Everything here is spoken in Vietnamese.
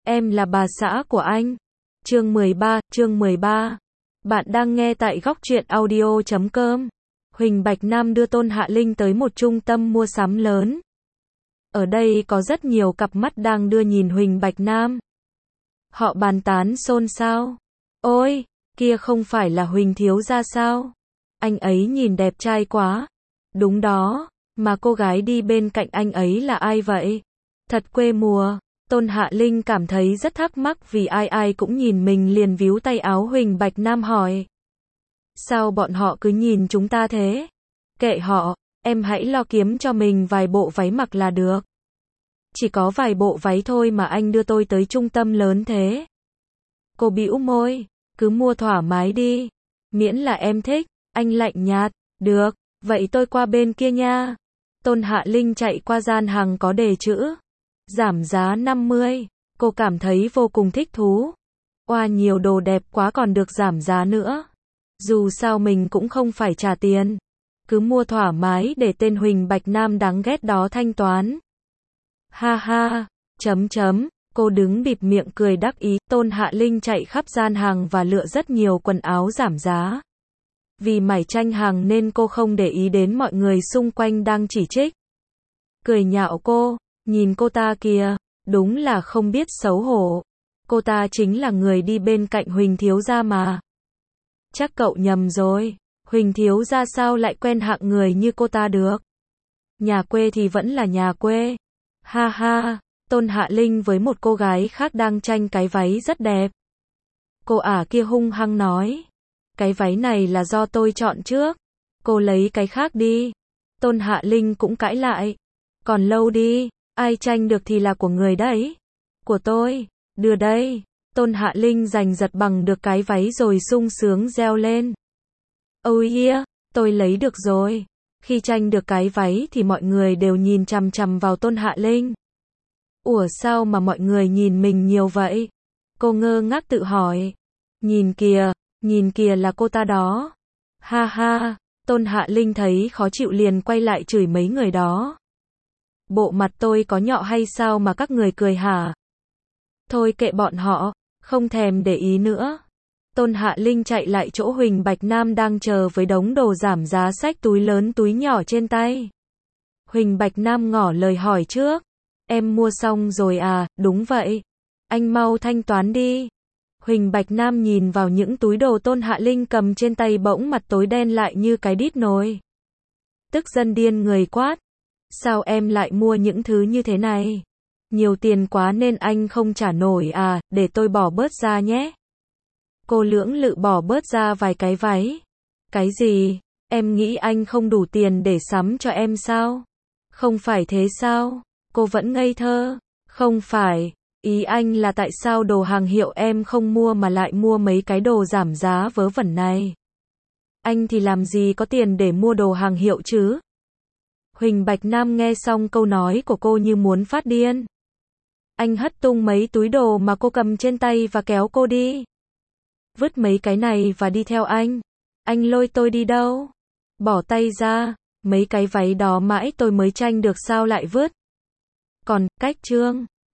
Em là bà xã của anh. Chương 13. Bạn đang nghe tại góc truyện audio.com. Huỳnh Bạch Nam đưa Tôn Hạ Linh tới một trung tâm mua sắm lớn. Ở đây có rất nhiều cặp mắt đang đưa nhìn Huỳnh Bạch Nam. Họ bàn tán xôn xao. Ôi, kia không phải là Huỳnh thiếu gia sao? Anh ấy nhìn đẹp trai quá. Đúng đó, mà cô gái đi bên cạnh anh ấy là ai vậy? Thật quê mùa. Tôn Hạ Linh cảm thấy rất thắc mắc vì ai ai cũng nhìn mình liền víu tay áo Huỳnh Bạch Nam hỏi. Sao bọn họ cứ nhìn chúng ta thế? Kệ họ, em hãy lo kiếm cho mình vài bộ váy mặc là được. Chỉ có vài bộ váy thôi mà anh đưa tôi tới trung tâm lớn thế. Cô bĩu môi, cứ mua thoải mái đi. Miễn là em thích, anh lạnh nhạt, được, vậy tôi qua bên kia nha. Tôn Hạ Linh chạy qua gian hàng có đề chữ giảm giá 50, cô cảm thấy vô cùng thích thú. Oa nhiều đồ đẹp quá còn được giảm giá nữa. Dù sao mình cũng không phải trả tiền. Cứ mua thoải mái để tên Huỳnh Bạch Nam đáng ghét đó thanh toán. Ha ha, cô đứng bịt miệng cười đắc ý. Tôn Hạ Linh chạy khắp gian hàng và lựa rất nhiều quần áo giảm giá. Vì mải tranh hàng nên cô không để ý đến mọi người xung quanh đang chỉ trích. Cười nhạo cô. Nhìn cô ta kìa, đúng là không biết xấu hổ. Cô ta chính là người đi bên cạnh Huỳnh thiếu gia mà. Chắc cậu nhầm rồi, Huỳnh thiếu gia sao lại quen hạng người như cô ta được? Nhà quê thì vẫn là nhà quê. Ha ha, Tôn Hạ Linh với một cô gái khác đang tranh cái váy rất đẹp. Cô ả kia hung hăng nói. Cái váy này là do tôi chọn trước. Cô lấy cái khác đi. Tôn Hạ Linh cũng cãi lại. Còn lâu đi. Ai tranh được thì là của người đấy. Của tôi, đưa đây. Tôn Hạ Linh giành giật bằng được cái váy rồi sung sướng reo lên. Oh yeah, tôi lấy được rồi. Khi tranh được cái váy thì mọi người đều nhìn chằm chằm vào Tôn Hạ Linh. Ủa sao mà mọi người nhìn mình nhiều vậy? Cô ngơ ngác tự hỏi. Nhìn kìa là cô ta đó. Ha ha, Tôn Hạ Linh thấy khó chịu liền quay lại chửi mấy người đó. Bộ mặt tôi có nhọ hay sao mà các người cười hả? Thôi kệ bọn họ, không thèm để ý nữa. Tôn Hạ Linh chạy lại chỗ Huỳnh Bạch Nam đang chờ với đống đồ giảm giá xách túi lớn túi nhỏ trên tay. Huỳnh Bạch Nam ngỏ lời hỏi trước. Em mua xong rồi à? Đúng vậy. Anh mau thanh toán đi. Huỳnh Bạch Nam nhìn vào những túi đồ Tôn Hạ Linh cầm trên tay bỗng mặt tối đen lại như cái đít nồi. Tức giận điên người quát. Sao em lại mua những thứ như thế này? Nhiều tiền quá nên anh không trả nổi à, để tôi bỏ bớt ra nhé. Cô lưỡng lự bỏ bớt ra vài cái váy. Cái gì? Em nghĩ anh không đủ tiền để sắm cho em sao? Không phải thế sao? Cô vẫn ngây thơ. Không phải. Ý anh là tại sao đồ hàng hiệu em không mua mà lại mua mấy cái đồ giảm giá vớ vẩn này? Anh thì làm gì có tiền để mua đồ hàng hiệu chứ? Huỳnh Bạch Nam nghe xong câu nói của cô như muốn phát điên. Anh hất tung mấy túi đồ mà cô cầm trên tay và kéo cô đi. Vứt mấy cái này và đi theo anh. Anh lôi tôi đi đâu? Bỏ tay ra, mấy cái váy đó mãi tôi mới tranh được sao lại vứt? Còn, cách chương.